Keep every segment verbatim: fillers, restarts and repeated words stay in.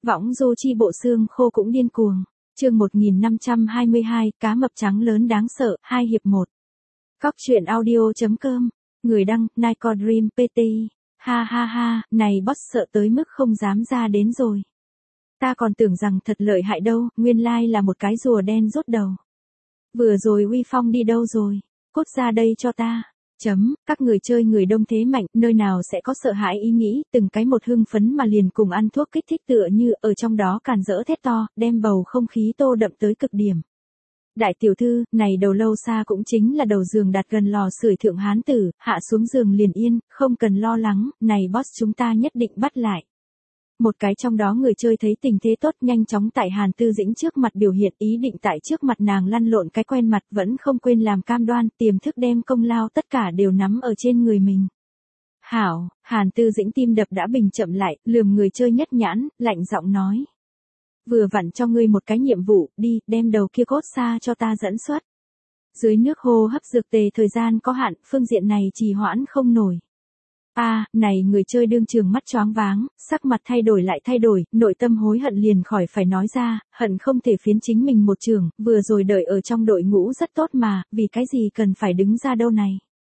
Võng du chi bộ xương khô cũng điên cuồng. Chương một nghìn năm trăm hai mươi hai, cá mập trắng lớn đáng sợ, hai hiệp một. Cóc truyện audio.com. Người đăng, Nico Dream pê tê. Ha ha ha, này boss sợ tới mức không dám ra đến rồi. Ta còn tưởng rằng thật lợi hại đâu, nguyên lai là một cái rùa đen rút đầu. Vừa rồi uy phong đi đâu rồi? Cút ra đây cho ta. Chấm, các người chơi người đông thế mạnh, nơi nào sẽ có sợ hãi ý nghĩ, từng cái một hưng phấn mà liền cùng ăn thuốc kích thích tựa như ở trong đó càn rỡ thét to, đem bầu không khí tô đậm tới cực điểm. Đại tiểu thư, này đầu lâu xa cũng chính là đầu giường đặt gần lò sưởi thượng hán tử, hạ xuống giường liền yên, không cần lo lắng, này boss chúng ta nhất định bắt lại. Một cái trong đó người chơi thấy tình thế tốt nhanh chóng tại Hàn Tư Dĩnh trước mặt biểu hiện ý định tại trước mặt nàng lăn lộn cái quen mặt vẫn không quên làm cam đoan tiềm thức đem công lao tất cả đều nắm ở trên người mình. Hảo, Hàn Tư Dĩnh tim đập đã bình chậm lại, lườm người chơi nhất nhãn, lạnh giọng nói. Vừa vặn cho ngươi một cái nhiệm vụ, đi, đem đầu kia cốt xa cho ta dẫn xuất. Dưới nước hô hấp dược tề thời gian có hạn, phương diện này trì hoãn không nổi. A, à, này người chơi đương trường mắt choáng váng, sắc mặt thay đổi lại thay đổi, nội tâm hối hận liền khỏi phải nói ra, hận không thể phiến chính mình một trường, vừa rồi đợi ở trong đội ngũ rất tốt mà, vì cái gì cần phải đứng ra đâu này.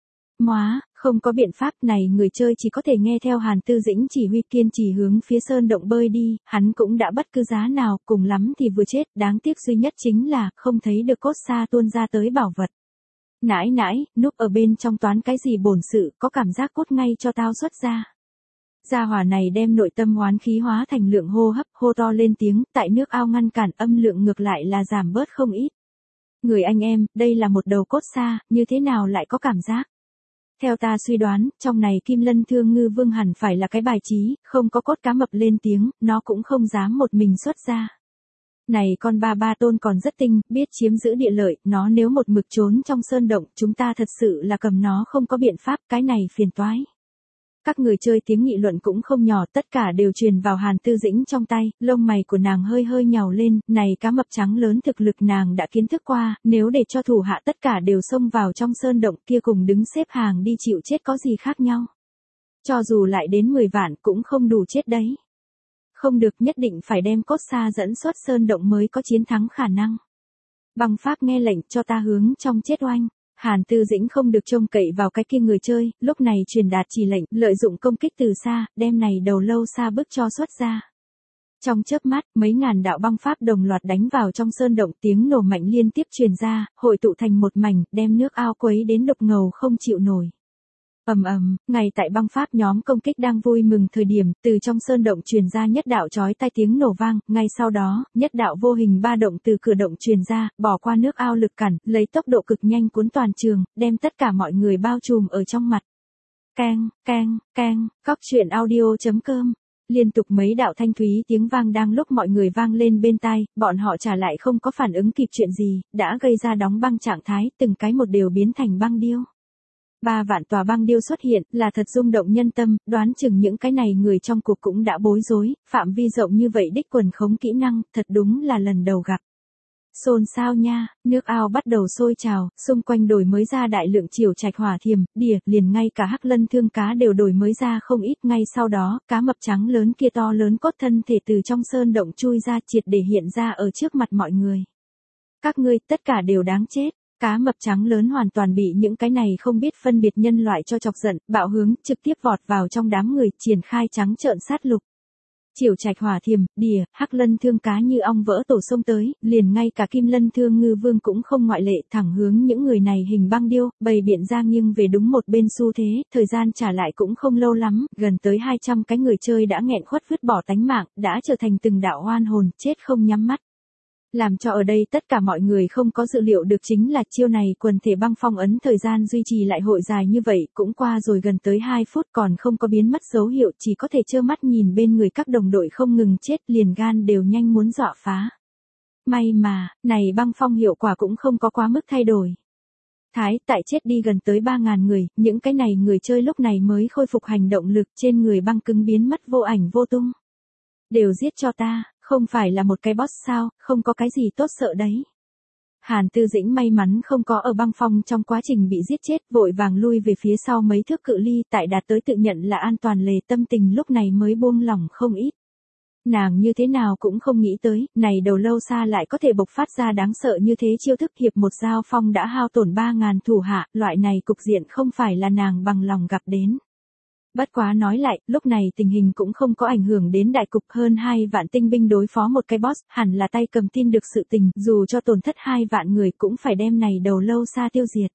Móa, không có biện pháp này người chơi chỉ có thể nghe theo Hàn Tư Dĩnh chỉ huy kiên trì hướng phía sơn động bơi đi, hắn cũng đã bất cứ giá nào, cùng lắm thì vừa chết, đáng tiếc duy nhất chính là không thấy được cốt xa tuôn ra tới bảo vật. Nãi nãi, núp ở bên trong toán cái gì bổn sự, có cảm giác cốt ngay cho tao xuất ra. Gia hỏa này đem nội tâm hoán khí hóa thành lượng hô hấp, hô to lên tiếng, tại nước ao ngăn cản âm lượng ngược lại là giảm bớt không ít. Người anh em, đây là một đầu cốt xa, như thế nào lại có cảm giác? Theo ta suy đoán, trong này Kim Lân Thương Ngư Vương hẳn phải là cái bài trí, không có cốt cá mập lên tiếng, nó cũng không dám một mình xuất ra. Này con ba ba tôn còn rất tinh, biết chiếm giữ địa lợi, nó nếu một mực trốn trong sơn động, chúng ta thật sự là cầm nó không có biện pháp, cái này phiền toái. Các người chơi tiếng nghị luận cũng không nhỏ, tất cả đều truyền vào Hàn Tư Dĩnh trong tay, lông mày của nàng hơi hơi nhào lên, này cá mập trắng lớn thực lực nàng đã kiến thức qua, nếu để cho thủ hạ tất cả đều xông vào trong sơn động kia cùng đứng xếp hàng đi chịu chết có gì khác nhau. Cho dù lại đến mười vạn cũng không đủ chết đấy. Không được, nhất định phải đem cốt xa dẫn xuất sơn động mới có chiến thắng khả năng. Băng Pháp nghe lệnh cho ta hướng trong chết oanh. Hàn Tư Dĩnh không được trông cậy vào cái kia người chơi, lúc này truyền đạt chỉ lệnh, lợi dụng công kích từ xa, đem này đầu lâu xa bức cho xuất ra. Trong chớp mắt, mấy ngàn đạo băng pháp đồng loạt đánh vào trong sơn động, tiếng nổ mạnh liên tiếp truyền ra, hội tụ thành một mảnh, đem nước ao quấy đến đục ngầu không chịu nổi. Ầm ầm, ngay tại băng pháp nhóm công kích đang vui mừng thời điểm, từ trong sơn động truyền ra nhất đạo chói tai tiếng nổ vang, ngay sau đó, nhất đạo vô hình ba động từ cửa động truyền ra, bỏ qua nước ao lực cản, lấy tốc độ cực nhanh cuốn toàn trường, đem tất cả mọi người bao trùm ở trong mặt. Keng, keng, keng, cóc truyện audio.com. Liên tục mấy đạo thanh thúy tiếng vang đang lúc mọi người vang lên bên tai, bọn họ trả lại không có phản ứng kịp chuyện gì, đã gây ra đóng băng trạng thái, từng cái một đều biến thành băng điêu. Ba vạn tòa băng điêu xuất hiện, là thật rung động nhân tâm, đoán chừng những cái này người trong cuộc cũng đã bối rối, phạm vi rộng như vậy đích quần khống kỹ năng, thật đúng là lần đầu gặp. Xôn xao nha, nước ao bắt đầu sôi trào, xung quanh đổi mới ra đại lượng chiều trạch hỏa thiềm, đỉa, liền ngay cả hắc lân thương cá đều đổi mới ra không ít, ngay sau đó, cá mập trắng lớn kia to lớn cốt thân thể từ trong sơn động chui ra triệt để hiện ra ở trước mặt mọi người. Các ngươi, tất cả đều đáng chết. Cá mập trắng lớn hoàn toàn bị những cái này không biết phân biệt nhân loại cho chọc giận, bạo hướng, trực tiếp vọt vào trong đám người, triển khai trắng trợn sát lục. Chiều trạch hỏa thiềm, đỉa, hắc lân thương cá như ong vỡ tổ sông tới, liền ngay cả Kim Lân Thương Ngư Vương cũng không ngoại lệ, thẳng hướng những người này hình băng điêu, bày biện ra nghiêng về đúng một bên xu thế, thời gian trả lại cũng không lâu lắm, gần tới hai trăm cái người chơi đã nghẹn khuất vứt bỏ tánh mạng, đã trở thành từng đạo oan hồn, chết không nhắm mắt. Làm cho ở đây tất cả mọi người không có dự liệu được chính là chiêu này quần thể băng phong ấn thời gian duy trì lại hội dài như vậy, cũng qua rồi gần tới hai phút còn không có biến mất dấu hiệu, chỉ có thể trơ mắt nhìn bên người các đồng đội không ngừng chết, liền gan đều nhanh muốn dọa phá. May mà, này băng phong hiệu quả cũng không có quá mức thay đổi. Thái, tại chết đi gần tới ba ngàn người, những cái này người chơi lúc này mới khôi phục hành động lực, trên người băng cứng biến mất vô ảnh vô tung. Đều giết cho ta. Không phải là một cái boss sao, không có cái gì tốt sợ đấy. Hàn Tư Dĩnh may mắn không có ở băng phong trong quá trình bị giết chết, vội vàng lui về phía sau mấy thước cự ly, tại đạt tới tự nhận là an toàn lề, tâm tình lúc này mới buông lỏng không ít. Nàng như thế nào cũng không nghĩ tới, này đầu lâu xa lại có thể bộc phát ra đáng sợ như thế chiêu thức hiệp một giao phong đã hao tổn ba ngàn thủ hạ, loại này cục diện không phải là nàng bằng lòng gặp đến. Bất quá nói lại, lúc này tình hình cũng không có ảnh hưởng đến đại cục, hơn hai vạn tinh binh đối phó một cái boss, hẳn là tay cầm tin được sự tình, dù cho tổn thất hai vạn người cũng phải đem này đầu lâu xa tiêu diệt.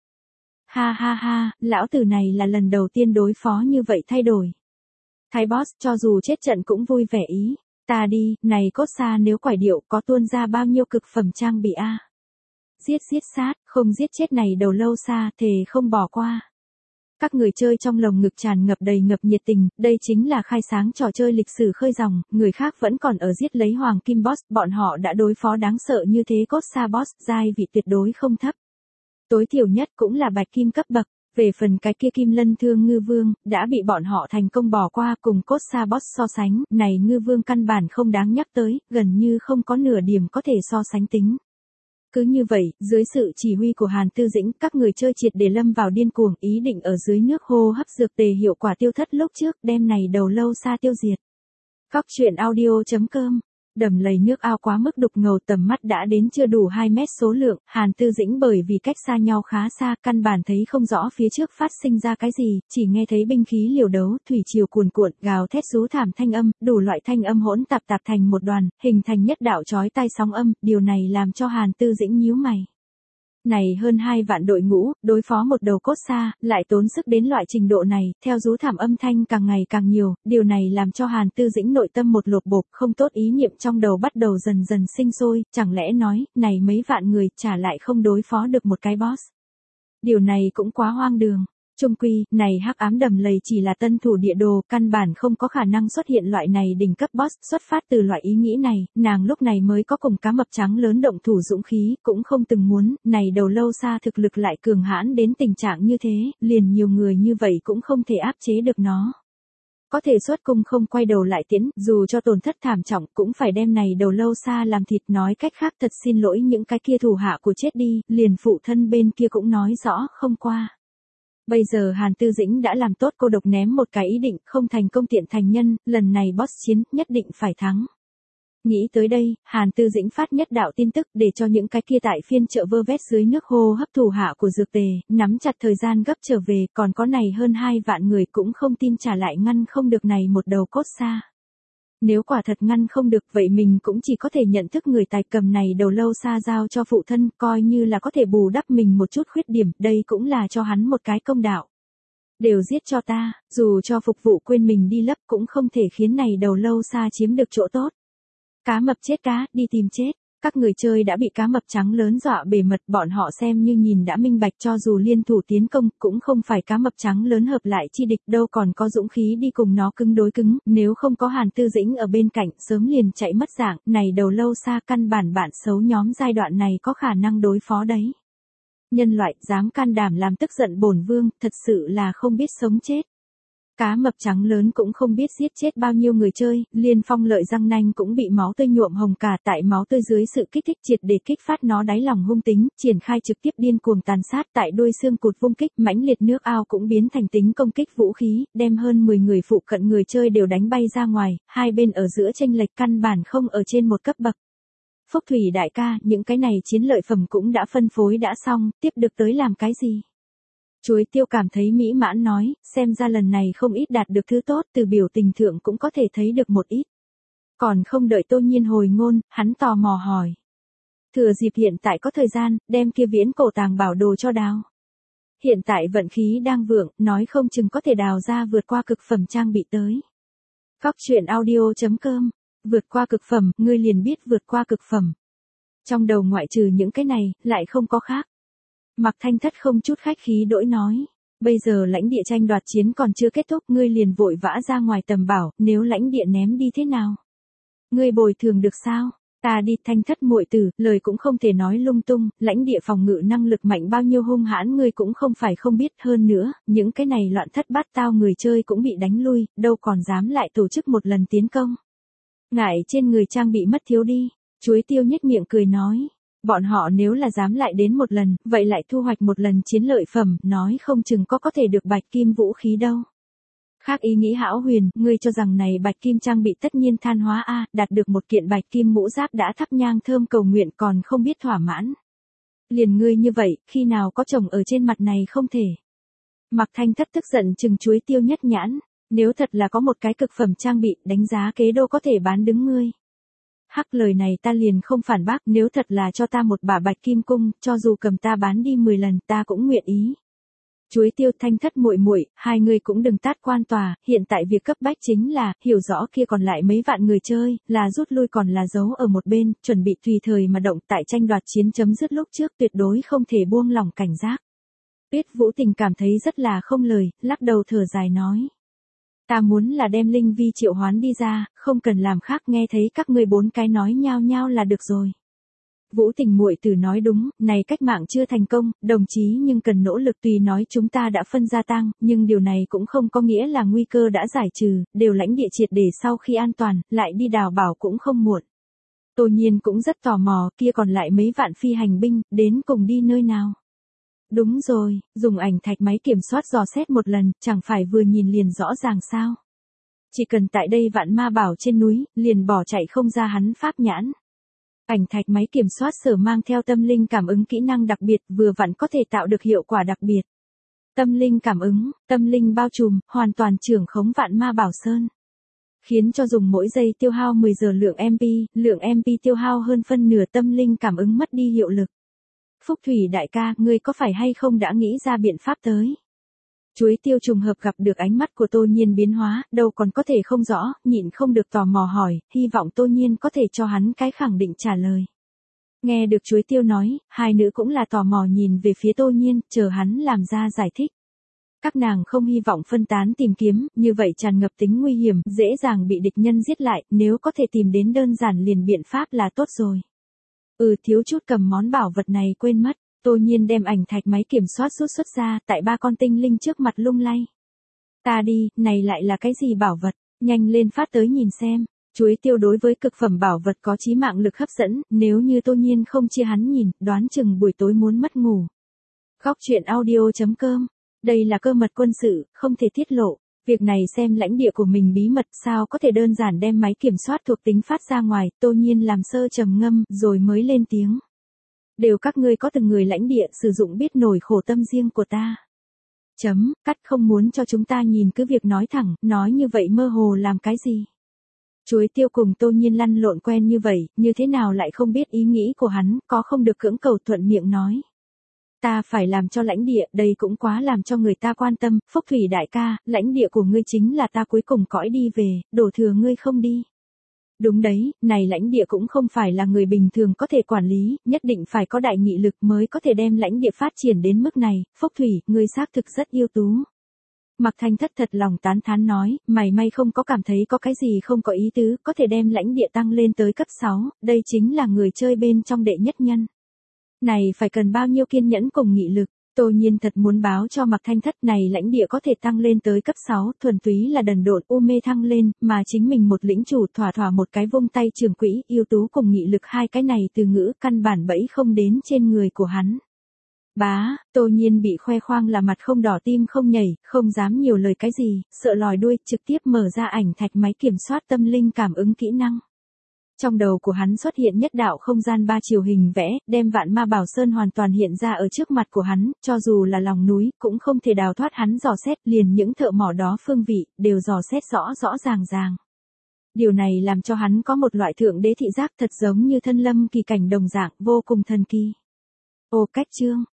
Ha ha ha, lão tử này là lần đầu tiên đối phó như vậy thay đổi. Thái boss cho dù chết trận cũng vui vẻ ý. Ta đi, này cốt xa nếu quải điệu có tuôn ra bao nhiêu cực phẩm trang bị a. Giết giết sát, không giết chết này đầu lâu xa, thề không bỏ qua. Các người chơi trong lồng ngực tràn ngập đầy ngập nhiệt tình, đây chính là khai sáng trò chơi lịch sử khơi dòng, người khác vẫn còn ở giết lấy hoàng kim boss, bọn họ đã đối phó đáng sợ như thế cốt xa boss, giai vị tuyệt đối không thấp. Tối thiểu nhất cũng là bạch kim cấp bậc. Về phần cái kia kim lân thương ngư vương, đã bị bọn họ thành công bỏ qua cùng cốt xa boss so sánh, này ngư vương căn bản không đáng nhắc tới, gần như không có nửa điểm có thể so sánh tính. Cứ như vậy, dưới sự chỉ huy của Hàn Tư Dĩnh, các người chơi triệt để lâm vào điên cuồng, ý định ở dưới nước hô hấp dược tề hiệu quả tiêu thất lúc trước, đem này đầu lâu xa tiêu diệt. Cóc truyện audio chấm com Đầm lầy nước ao quá mức đục ngầu, tầm mắt đã đến chưa đủ hai mét số lượng, Hàn Tư Dĩnh bởi vì cách xa nhau khá xa, căn bản thấy không rõ phía trước phát sinh ra cái gì, chỉ nghe thấy binh khí liều đấu, thủy triều cuồn cuộn, gào thét rú thảm thanh âm, đủ loại thanh âm hỗn tạp tạp thành một đoàn, hình thành nhất đạo chói tai sóng âm, điều này làm cho Hàn Tư Dĩnh nhíu mày. Này hơn hai vạn đội ngũ, đối phó một đầu cốt xa, lại tốn sức đến loại trình độ này, theo rú thảm âm thanh càng ngày càng nhiều, điều này làm cho Hàn Tư Dĩnh nội tâm một lột bột, không tốt ý niệm trong đầu bắt đầu dần dần sinh sôi, chẳng lẽ nói, này mấy vạn người trả lại không đối phó được một cái boss. Điều này cũng quá hoang đường. Chung quy, này hắc ám đầm lầy chỉ là tân thủ địa đồ, căn bản không có khả năng xuất hiện loại này đỉnh cấp boss, xuất phát từ loại ý nghĩ này, nàng lúc này mới có cùng cá mập trắng lớn động thủ dũng khí, cũng không từng muốn, này đầu lâu xa thực lực lại cường hãn đến tình trạng như thế, liền nhiều người như vậy cũng không thể áp chế được nó. Có thể xuất cung không quay đầu lại tiễn, dù cho tổn thất thảm trọng cũng phải đem này đầu lâu xa làm thịt, nói cách khác thật xin lỗi những cái kia thủ hạ của chết đi, liền phụ thân bên kia cũng nói rõ không qua. Bây giờ Hàn Tư Dĩnh đã làm tốt cô độc ném một cái ý định, không thành công tiện thành nhân, lần này boss chiến, nhất định phải thắng. Nghĩ tới đây, Hàn Tư Dĩnh phát nhất đạo tin tức để cho những cái kia tại phiên chợ vơ vét dưới nước hô hấp thủ hạ của dược tề, nắm chặt thời gian gấp trở về, còn có này hơn hai vạn người cũng không tin trả lại ngăn không được này một đầu cốt xa. Nếu quả thật ngăn không được vậy mình cũng chỉ có thể nhận thức người tài cầm này đầu lâu xa giao cho phụ thân, coi như là có thể bù đắp mình một chút khuyết điểm, đây cũng là cho hắn một cái công đạo. Đều giết cho ta, dù cho phục vụ quên mình đi lấp cũng không thể khiến này đầu lâu xa chiếm được chỗ tốt. Cá mập chết cá, đi tìm chết. Các người chơi đã bị cá mập trắng lớn dọa bề mật, bọn họ xem như nhìn đã minh bạch, cho dù liên thủ tiến công, cũng không phải cá mập trắng lớn hợp lại chi địch, đâu còn có dũng khí đi cùng nó cứng đối cứng, nếu không có Hàn Tư Dĩnh ở bên cạnh, sớm liền chạy mất dạng, này đầu lâu xa căn bản bạn xấu nhóm giai đoạn này có khả năng đối phó đấy. Nhân loại dám can đảm làm tức giận bổn vương, thật sự là không biết sống chết. Cá mập trắng lớn cũng không biết giết chết bao nhiêu người chơi, Liên Phong lợi răng nanh cũng bị máu tươi nhuộm hồng cả, tại máu tươi dưới sự kích thích triệt để kích phát nó đáy lòng hung tính, triển khai trực tiếp điên cuồng tàn sát, tại đuôi xương cụt vung kích, mãnh liệt nước ao cũng biến thành tính công kích vũ khí, đem hơn mười người phụ cận người chơi đều đánh bay ra ngoài, hai bên ở giữa chênh lệch căn bản không ở trên một cấp bậc. Phúc Thủy đại ca, những cái này chiến lợi phẩm cũng đã phân phối đã xong, tiếp được tới làm cái gì? Chuối tiêu cảm thấy mỹ mãn nói, xem ra lần này không ít đạt được thứ tốt, từ biểu tình thượng cũng có thể thấy được một ít. Còn không đợi Tô Nhiên hồi ngôn, hắn tò mò hỏi. Thừa dịp hiện tại có thời gian, đem kia viễn cổ tàng bảo đồ cho đào. Hiện tại vận khí đang vượng, nói không chừng có thể đào ra vượt qua cực phẩm trang bị tới. Cóc truyện audio chấm com Vượt qua cực phẩm, ngươi liền biết vượt qua cực phẩm. Trong đầu ngoại trừ những cái này, lại không có khác. Mạc Thanh Thất không chút khách khí đỗi nói, bây giờ lãnh địa tranh đoạt chiến còn chưa kết thúc, ngươi liền vội vã ra ngoài tầm bảo, nếu lãnh địa ném đi thế nào? Ngươi bồi thường được sao? Ta đi. Thanh Thất muội tử, lời cũng không thể nói lung tung, lãnh địa phòng ngự năng lực mạnh bao nhiêu hung hãn ngươi cũng không phải không biết, hơn nữa, những cái này loạn thất bát tao người chơi cũng bị đánh lui, đâu còn dám lại tổ chức một lần tiến công. Ngại trên người trang bị mất thiếu đi, Chuối tiêu nhếch miệng cười nói. Bọn họ nếu là dám lại đến một lần, vậy lại thu hoạch một lần chiến lợi phẩm, nói không chừng có có thể được bạch kim vũ khí đâu. Khác ý nghĩ hão huyền, ngươi cho rằng này bạch kim trang bị tất nhiên than hóa a, đạt được một kiện bạch kim mũ giáp đã thắp nhang thơm cầu nguyện còn không biết thỏa mãn. Liền ngươi như vậy, khi nào có chồng ở trên mặt này không thể. Mạc Thanh Thất tức giận chừng chuối tiêu nhất nhãn, nếu thật là có một cái cực phẩm trang bị, đánh giá kế đô có thể bán đứng ngươi. Hắc lời này ta liền không phản bác, nếu thật là cho ta một bả bạch kim cung, cho dù cầm ta bán đi mười lần ta cũng nguyện ý. Chuối tiêu Thanh Thất muội muội, hai người cũng đừng tát quan tòa, hiện tại việc cấp bách chính là, hiểu rõ kia còn lại mấy vạn người chơi, là rút lui còn là giấu ở một bên, chuẩn bị tùy thời mà động tại tranh đoạt chiến chấm dứt lúc trước tuyệt đối không thể buông lỏng cảnh giác. Tuyết Vũ Tình cảm thấy rất là không lời, lắc đầu thở dài nói. Ta muốn là đem Linh Vi triệu hoán đi ra, không cần làm khác, nghe thấy các ngươi bốn cái nói nhao nhao là được rồi. Vũ Tình muội tử nói đúng, này cách mạng chưa thành công, đồng chí nhưng cần nỗ lực, tùy nói chúng ta đã phân gia tăng, nhưng điều này cũng không có nghĩa là nguy cơ đã giải trừ, đều lãnh địa triệt để sau khi an toàn, lại đi đào bảo cũng không muộn. Tô Nhiên cũng rất tò mò, kia còn lại mấy vạn phi hành binh, đến cùng đi nơi nào. Đúng rồi, dùng ảnh thạch máy kiểm soát dò xét một lần, chẳng phải vừa nhìn liền rõ ràng sao. Chỉ cần tại đây vạn ma bảo trên núi, liền bỏ chạy không ra hắn pháp nhãn. Ảnh thạch máy kiểm soát sở mang theo tâm linh cảm ứng kỹ năng đặc biệt, vừa vặn có thể tạo được hiệu quả đặc biệt. Tâm linh cảm ứng, tâm linh bao trùm, hoàn toàn trưởng khống vạn ma bảo sơn. Khiến cho dùng mỗi giây tiêu hao mười giờ lượng em pê, lượng em pê tiêu hao hơn phân nửa, tâm linh cảm ứng mất đi hiệu lực. Phúc Thủy đại ca, ngươi có phải hay không đã nghĩ ra biện pháp tới? Chuối tiêu trùng hợp gặp được ánh mắt của Tô Nhiên biến hóa, đâu còn có thể không rõ, nhịn không được tò mò hỏi, hy vọng Tô Nhiên có thể cho hắn cái khẳng định trả lời. Nghe được chuối tiêu nói, hai nữ cũng là tò mò nhìn về phía Tô Nhiên, chờ hắn làm ra giải thích. Các nàng không hy vọng phân tán tìm kiếm, như vậy tràn ngập tính nguy hiểm, dễ dàng bị địch nhân giết lại, nếu có thể tìm đến đơn giản liền biện pháp là tốt rồi. Ừ, thiếu chút cầm món bảo vật này quên mất. Tô Nhiên đem ảnh thạch máy kiểm soát rút xuất ra, tại ba con tinh linh trước mặt lung lay. Ta đi, này lại là cái gì bảo vật, nhanh lên phát tới nhìn xem. Chuối tiêu đối với cực phẩm bảo vật có chí mạng lực hấp dẫn, nếu như Tô Nhiên không chia hắn nhìn, đoán chừng buổi tối muốn mất ngủ. Góc truyện audio chấm com, đây là cơ mật quân sự, không thể tiết lộ. Việc này xem lãnh địa của mình bí mật, sao có thể đơn giản đem máy kiểm soát thuộc tính phát ra ngoài. Tô Nhiên làm sơ trầm ngâm, rồi mới lên tiếng. Đều các ngươi có từng người lãnh địa sử dụng biết nổi khổ tâm riêng của ta. Chấm, cắt, không muốn cho chúng ta nhìn cứ việc nói thẳng, nói như vậy mơ hồ làm cái gì. Chuối tiêu cùng Tô Nhiên lăn lộn quen như vậy, như thế nào lại không biết ý nghĩ của hắn, có không được cưỡng cầu thuận miệng nói. Ta phải làm cho lãnh địa, đây cũng quá làm cho người ta quan tâm, Phúc Thủy đại ca, lãnh địa của ngươi chính là ta cuối cùng cõi đi về, đổ thừa ngươi không đi. Đúng đấy, này lãnh địa cũng không phải là người bình thường có thể quản lý, nhất định phải có đại nghị lực mới có thể đem lãnh địa phát triển đến mức này, Phúc Thủy, ngươi xác thực rất ưu tú. Mạc Thanh Thất thật lòng tán thán nói, mày may không có cảm thấy có cái gì không có ý tứ, có thể đem lãnh địa tăng lên tới cấp sáu, đây chính là người chơi bên trong đệ nhất nhân. Này phải cần bao nhiêu kiên nhẫn cùng nghị lực. Tô Nhiên thật muốn báo cho Mạc Thanh Thất này lãnh địa có thể tăng lên tới cấp sáu, thuần túy là đần độn u mê thăng lên, mà chính mình một lĩnh chủ thỏa thỏa một cái vung tay trường quỹ, ưu tú cùng nghị lực hai cái này từ ngữ căn bản bẫy không đến trên người của hắn. Bá, Tô Nhiên bị khoe khoang là mặt không đỏ tim không nhảy, không dám nhiều lời cái gì, sợ lòi đuôi, trực tiếp mở ra ảnh thạch máy kiểm soát tâm linh cảm ứng kỹ năng. Trong đầu của hắn xuất hiện nhất đạo không gian ba chiều hình vẽ, đem vạn ma bảo sơn hoàn toàn hiện ra ở trước mặt của hắn, cho dù là lòng núi, cũng không thể đào thoát hắn dò xét, liền những thợ mỏ đó phương vị, đều dò xét rõ rõ ràng ràng. Điều này làm cho hắn có một loại thượng đế thị giác thật giống như thân lâm kỳ cảnh đồng dạng, vô cùng thần kỳ. Ô cách chương,